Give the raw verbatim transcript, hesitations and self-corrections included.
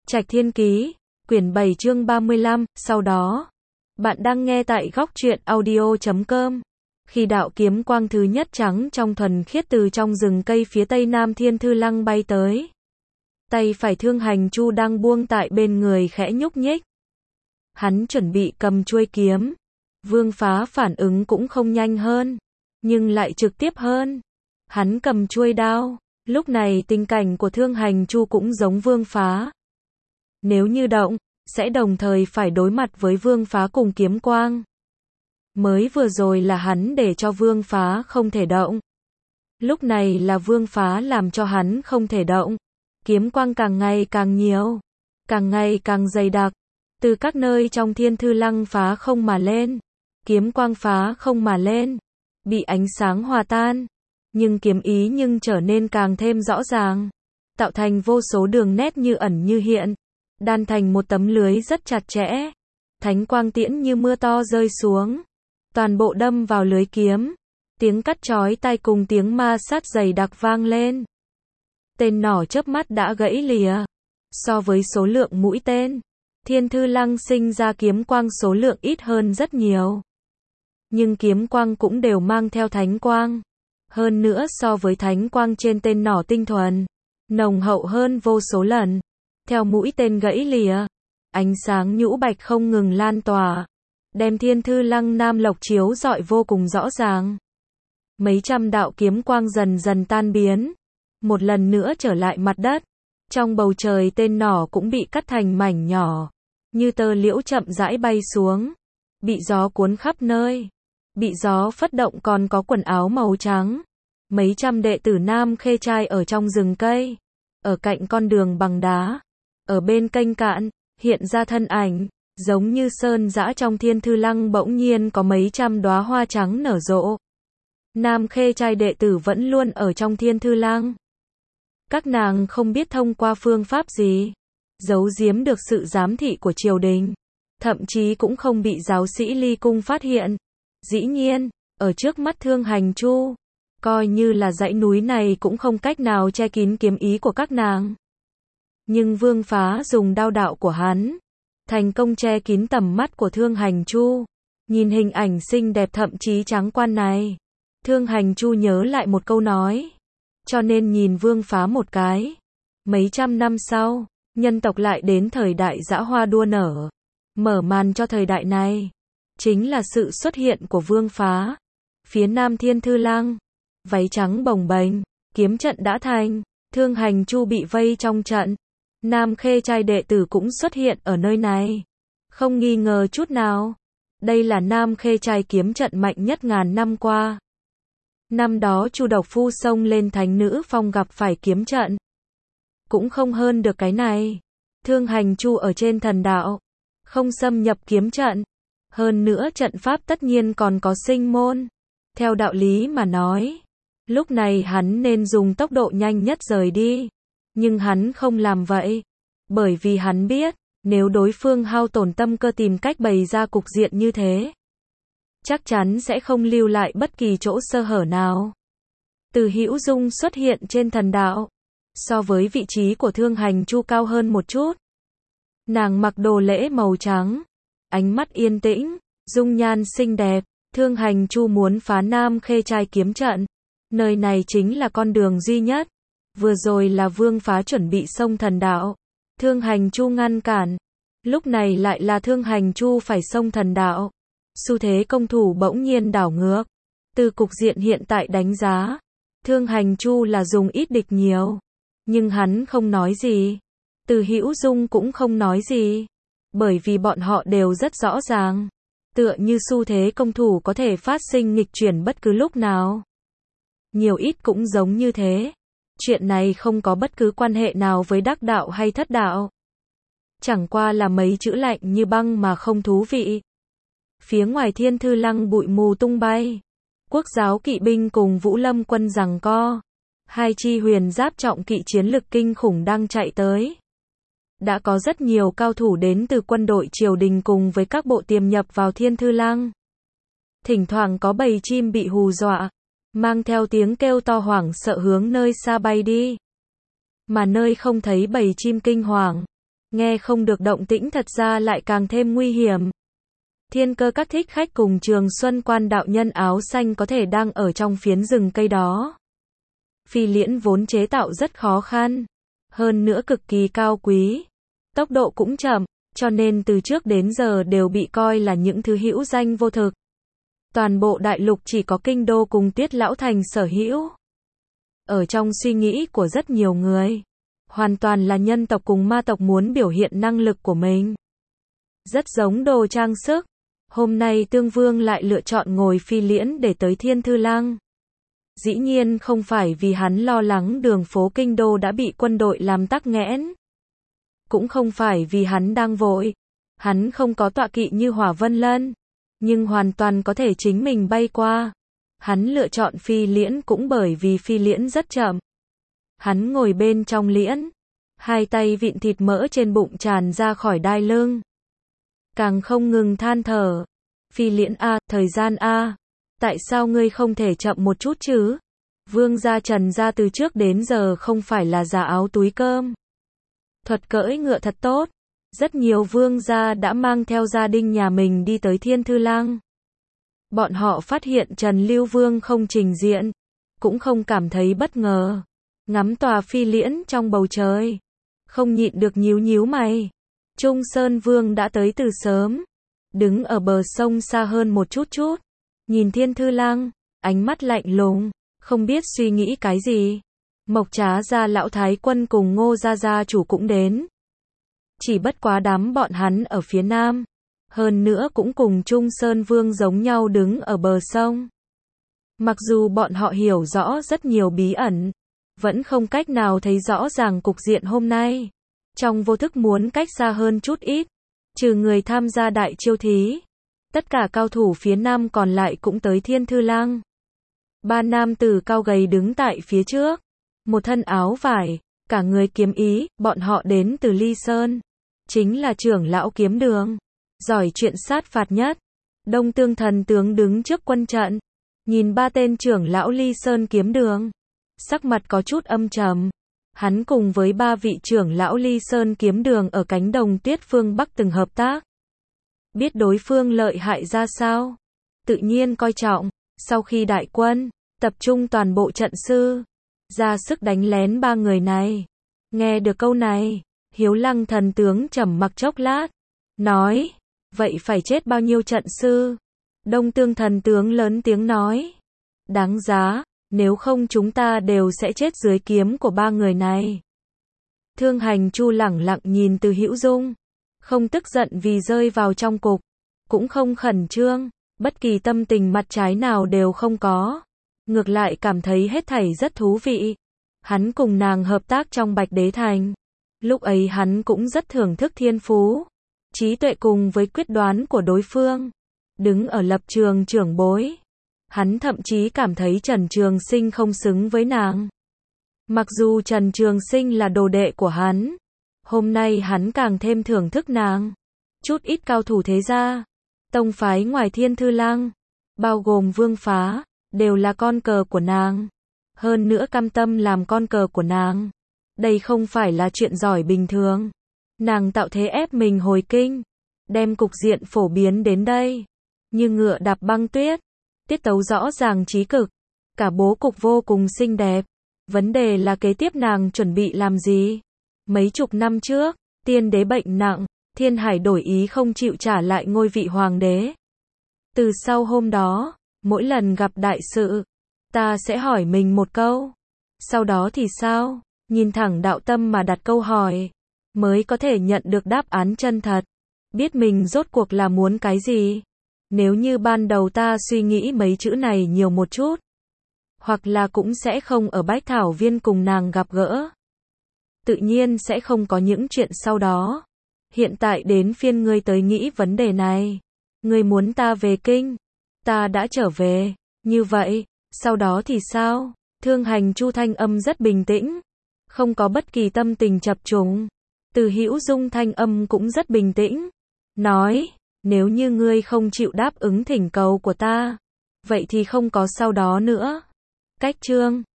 Trạch Thiên Ký, quyển bảy chương ba mươi lăm, sau đó. Bạn đang nghe tại góc truyện audio chấm com. Khi đạo kiếm quang thứ nhất trắng trong thuần khiết từ trong rừng cây phía tây nam Thiên Thư Lăng bay tới. Tay phải Thương Hành Chu đang buông tại bên người khẽ nhúc nhích. Hắn chuẩn bị cầm chuôi kiếm. Vương Phá phản ứng cũng không nhanh hơn, nhưng lại trực tiếp hơn. Hắn cầm chuôi đao. Lúc này tình cảnh của Thương Hành Chu cũng giống Vương Phá. Nếu như động, sẽ đồng thời phải đối mặt với Vương Phá cùng kiếm quang. Mới vừa rồi là hắn để cho Vương Phá không thể động. Lúc này là Vương Phá làm cho hắn không thể động. Kiếm quang càng ngày càng nhiều, càng ngày càng dày đặc. Từ các nơi trong Thiên Thư Lăng phá không mà lên. Kiếm quang phá không mà lên. Bị ánh sáng hòa tan. Nhưng kiếm ý nhưng trở nên càng thêm rõ ràng. Tạo thành vô số đường nét như ẩn như hiện. Đan thành một tấm lưới rất chặt chẽ. Thánh quang tiễn như mưa to rơi xuống. Toàn bộ đâm vào lưới kiếm. Tiếng cắt chói tai cùng tiếng ma sát dày đặc vang lên. Tên nỏ chớp mắt đã gãy lìa. So với số lượng mũi tên, Thiên Thư Lăng sinh ra kiếm quang số lượng ít hơn rất nhiều. Nhưng kiếm quang cũng đều mang theo thánh quang. Hơn nữa so với thánh quang trên tên nỏ tinh thuần, nồng hậu hơn vô số lần. Theo mũi tên gãy lìa, ánh sáng nhũ bạch không ngừng lan tỏa, đem Thiên Thư Lăng Nam Lộc chiếu rọi vô cùng rõ ràng. Mấy trăm đạo kiếm quang dần dần tan biến, một lần nữa trở lại mặt đất. Trong bầu trời tên nỏ cũng bị cắt thành mảnh nhỏ, như tơ liễu chậm rãi bay xuống, bị gió cuốn khắp nơi. Bị gió phất động còn có quần áo màu trắng. Mấy trăm đệ tử Nam Khê Trai ở trong rừng cây, ở cạnh con đường bằng đá, ở bên kênh cạn, hiện ra thân ảnh, giống như sơn dã trong Thiên Thư Lăng bỗng nhiên có mấy trăm đóa hoa trắng nở rộ. Nam Khê Trai đệ tử vẫn luôn ở trong Thiên Thư Lăng. Các nàng không biết thông qua phương pháp gì, giấu giếm được sự giám thị của triều đình, thậm chí cũng không bị giáo sĩ Ly Cung phát hiện. Dĩ nhiên, ở trước mắt Thương Hành Chu, coi như là dãy núi này cũng không cách nào che kín kiếm ý của các nàng. Nhưng Vương Phá dùng đao đạo của hắn, thành công che kín tầm mắt của Thương Hành Chu. Nhìn hình ảnh xinh đẹp thậm chí trắng quan này, Thương Hành Chu nhớ lại một câu nói. Cho nên nhìn Vương Phá một cái. Mấy trăm năm sau, nhân tộc lại đến thời đại dã hoa đua nở. Mở màn cho thời đại này chính là sự xuất hiện của Vương Phá. Phía nam Thiên Thư Lăng, váy trắng bồng bềnh, kiếm trận đã thành, Thương Hành Chu bị vây trong trận. Nam Khê Trai đệ tử cũng xuất hiện ở nơi này. Không nghi ngờ chút nào, đây là Nam Khê Trai kiếm trận mạnh nhất ngàn năm qua. Năm đó Chu Độc Phu xông lên Thánh Nữ Phong gặp phải kiếm trận, cũng không hơn được cái này. Thương Hành Chu ở trên thần đạo, không xâm nhập kiếm trận. Hơn nữa trận pháp tất nhiên còn có sinh môn. Theo đạo lý mà nói, lúc này hắn nên dùng tốc độ nhanh nhất rời đi. Nhưng hắn không làm vậy. Bởi vì hắn biết, nếu đối phương hao tổn tâm cơ tìm cách bày ra cục diện như thế, chắc chắn sẽ không lưu lại bất kỳ chỗ sơ hở nào. Từ Hữu Dung xuất hiện trên thần đạo, so với vị trí của Thương Hành Chu cao hơn một chút. Nàng mặc đồ lễ màu trắng, ánh mắt yên tĩnh, dung nhan xinh đẹp. Thương Hành Chu muốn phá Nam Khê Trai kiếm trận. Nơi này chính là con đường duy nhất. Vừa rồi là Vương Phá chuẩn bị xông thần đạo, Thương Hành Chu ngăn cản. Lúc này lại là Thương Hành Chu phải xông thần đạo. Xu thế công thủ bỗng nhiên đảo ngược. Từ cục diện hiện tại đánh giá, Thương Hành Chu là dùng ít địch nhiều. Nhưng hắn không nói gì. Từ Hữu Dung cũng không nói gì. Bởi vì bọn họ đều rất rõ ràng. Tựa như xu thế công thủ có thể phát sinh nghịch chuyển bất cứ lúc nào. Nhiều ít cũng giống như thế. Chuyện này không có bất cứ quan hệ nào với đắc đạo hay thất đạo. Chẳng qua là mấy chữ lạnh như băng mà không thú vị. Phía ngoài Thiên Thư Lăng bụi mù tung bay. Quốc giáo kỵ binh cùng Vũ Lâm quân giằng co. Hai chi huyền giáp trọng kỵ chiến lực kinh khủng đang chạy tới. Đã có rất nhiều cao thủ đến từ quân đội triều đình cùng với các bộ tiềm nhập vào Thiên Thư Lăng. Thỉnh thoảng có bầy chim bị hù dọa, mang theo tiếng kêu to hoảng sợ hướng nơi xa bay đi. Mà nơi không thấy bầy chim kinh hoàng, Nghe không được động tĩnh thật ra lại càng thêm nguy hiểm. Thiên Cơ Các thích khách cùng Trường Xuân Quan đạo nhân áo xanh có thể đang ở trong phiến rừng cây đó. Phi liễn vốn chế tạo rất khó khăn, hơn nữa cực kỳ cao quý, tốc độ cũng chậm, cho nên từ trước đến giờ đều bị coi là những thứ hữu danh vô thực. Toàn bộ đại lục chỉ có kinh đô cùng Tiết Lão Thành sở hữu. Ở trong suy nghĩ của rất nhiều người, hoàn toàn là nhân tộc cùng ma tộc muốn biểu hiện năng lực của mình. Rất giống đồ trang sức. Hôm nay Tương Vương lại lựa chọn ngồi phi liễn để tới Thiên Thư Lăng. Dĩ nhiên không phải vì hắn lo lắng đường phố kinh đô đã bị quân đội làm tắc nghẽn. Cũng không phải vì hắn đang vội. Hắn không có tọa kỵ như Hỏa Vân Lân, nhưng hoàn toàn có thể chính mình bay qua. Hắn lựa chọn phi liễn cũng bởi vì phi liễn rất chậm. Hắn ngồi bên trong liễn, hai tay vịn thịt mỡ trên bụng tràn ra khỏi đai lưng. Càng không ngừng than thở. Phi liễn a, thời gian a, tại sao ngươi không thể chậm một chút chứ? Vương gia Trần gia từ trước đến giờ không phải là giả áo túi cơm. Thuật cưỡi ngựa thật tốt. Rất nhiều vương gia đã mang theo gia đình nhà mình đi tới Thiên Thư Lăng. Bọn họ phát hiện Trần Lưu Vương không trình diện, cũng không cảm thấy bất ngờ. Ngắm tòa phi liễn trong bầu trời, không nhịn được nhíu nhíu mày. Trung Sơn Vương đã tới từ sớm, đứng ở bờ sông xa hơn một chút chút, nhìn Thiên Thư Lăng, ánh mắt lạnh lùng, không biết suy nghĩ cái gì. Mộc Trá gia lão thái quân cùng Ngô gia gia chủ cũng đến. Chỉ bất quá đám bọn hắn ở phía nam, hơn nữa cũng cùng Trung Sơn Vương giống nhau đứng ở bờ sông. Mặc dù bọn họ hiểu rõ rất nhiều bí ẩn, vẫn không cách nào thấy rõ ràng cục diện hôm nay. Trong vô thức muốn cách xa hơn chút ít, trừ người tham gia đại chiêu thí. Tất cả cao thủ phía nam còn lại cũng tới Thiên Thư Lăng. Ba nam tử cao gầy đứng tại phía trước, một thân áo vải, cả người kiếm ý, bọn họ đến từ Ly Sơn, chính là trưởng lão kiếm đường, giỏi chuyện sát phạt nhất. Đông Tương thần tướng đứng trước quân trận, nhìn ba tên trưởng lão Ly Sơn kiếm đường, sắc mặt có chút âm trầm. Hắn cùng với ba vị trưởng lão Ly Sơn kiếm đường ở cánh đồng tuyết phương Bắc từng hợp tác. Biết đối phương lợi hại ra sao, tự nhiên coi trọng. Sau khi đại quân tập trung toàn bộ trận sư, ra sức đánh lén ba người này. Nghe được câu này, Hiếu Lăng thần tướng trầm mặc chốc lát, nói, vậy phải chết bao nhiêu trận sư? Đông Tương thần tướng lớn tiếng nói, đáng giá, nếu không chúng ta đều sẽ chết dưới kiếm của ba người này. Thương Hành Chu lẳng lặng nhìn Từ Hữu Dung, không tức giận vì rơi vào trong cục, cũng không khẩn trương, bất kỳ tâm tình mặt trái nào đều không có, ngược lại cảm thấy hết thảy rất thú vị. Hắn cùng nàng hợp tác trong Bạch Đế Thành, lúc ấy hắn cũng rất thưởng thức thiên phú, trí tuệ cùng với quyết đoán của đối phương. Đứng ở lập trường trưởng bối, hắn thậm chí cảm thấy Trần Trường Sinh không xứng với nàng. Mặc dù Trần Trường Sinh là đồ đệ của hắn, hôm nay hắn càng thêm thưởng thức nàng. Chút ít cao thủ thế gia, tông phái ngoài Thiên Thư Lăng, bao gồm Vương Phá, đều là con cờ của nàng. Hơn nữa cam tâm làm con cờ của nàng. Đây không phải là chuyện giỏi bình thường. Nàng tạo thế ép mình hồi kinh, đem cục diện phổ biến đến đây, như ngựa đạp băng tuyết, tiết tấu rõ ràng trí cực, cả bố cục vô cùng xinh đẹp. Vấn đề là kế tiếp nàng chuẩn bị làm gì? Mấy chục năm trước, tiên đế bệnh nặng, Thiên Hải đổi ý không chịu trả lại ngôi vị hoàng đế. Từ sau hôm đó, mỗi lần gặp đại sự, ta sẽ hỏi mình một câu. Sau đó thì sao? Nhìn thẳng đạo tâm mà đặt câu hỏi, mới có thể nhận được đáp án chân thật. Biết mình rốt cuộc là muốn cái gì. Nếu như ban đầu ta suy nghĩ mấy chữ này nhiều một chút, hoặc là cũng sẽ không ở Bách Thảo Viên cùng nàng gặp gỡ. Tự nhiên sẽ không có những chuyện sau đó. Hiện tại đến phiên ngươi tới nghĩ vấn đề này. Ngươi muốn ta về kinh, ta đã trở về. Như vậy, sau đó thì sao? Thương Hành Chu thanh âm rất bình tĩnh, không có bất kỳ tâm tình chập trùng. Từ Hữu Dung thanh âm cũng rất bình tĩnh, nói, nếu như ngươi không chịu đáp ứng thỉnh cầu của ta, vậy thì không có sau đó nữa. Cách chương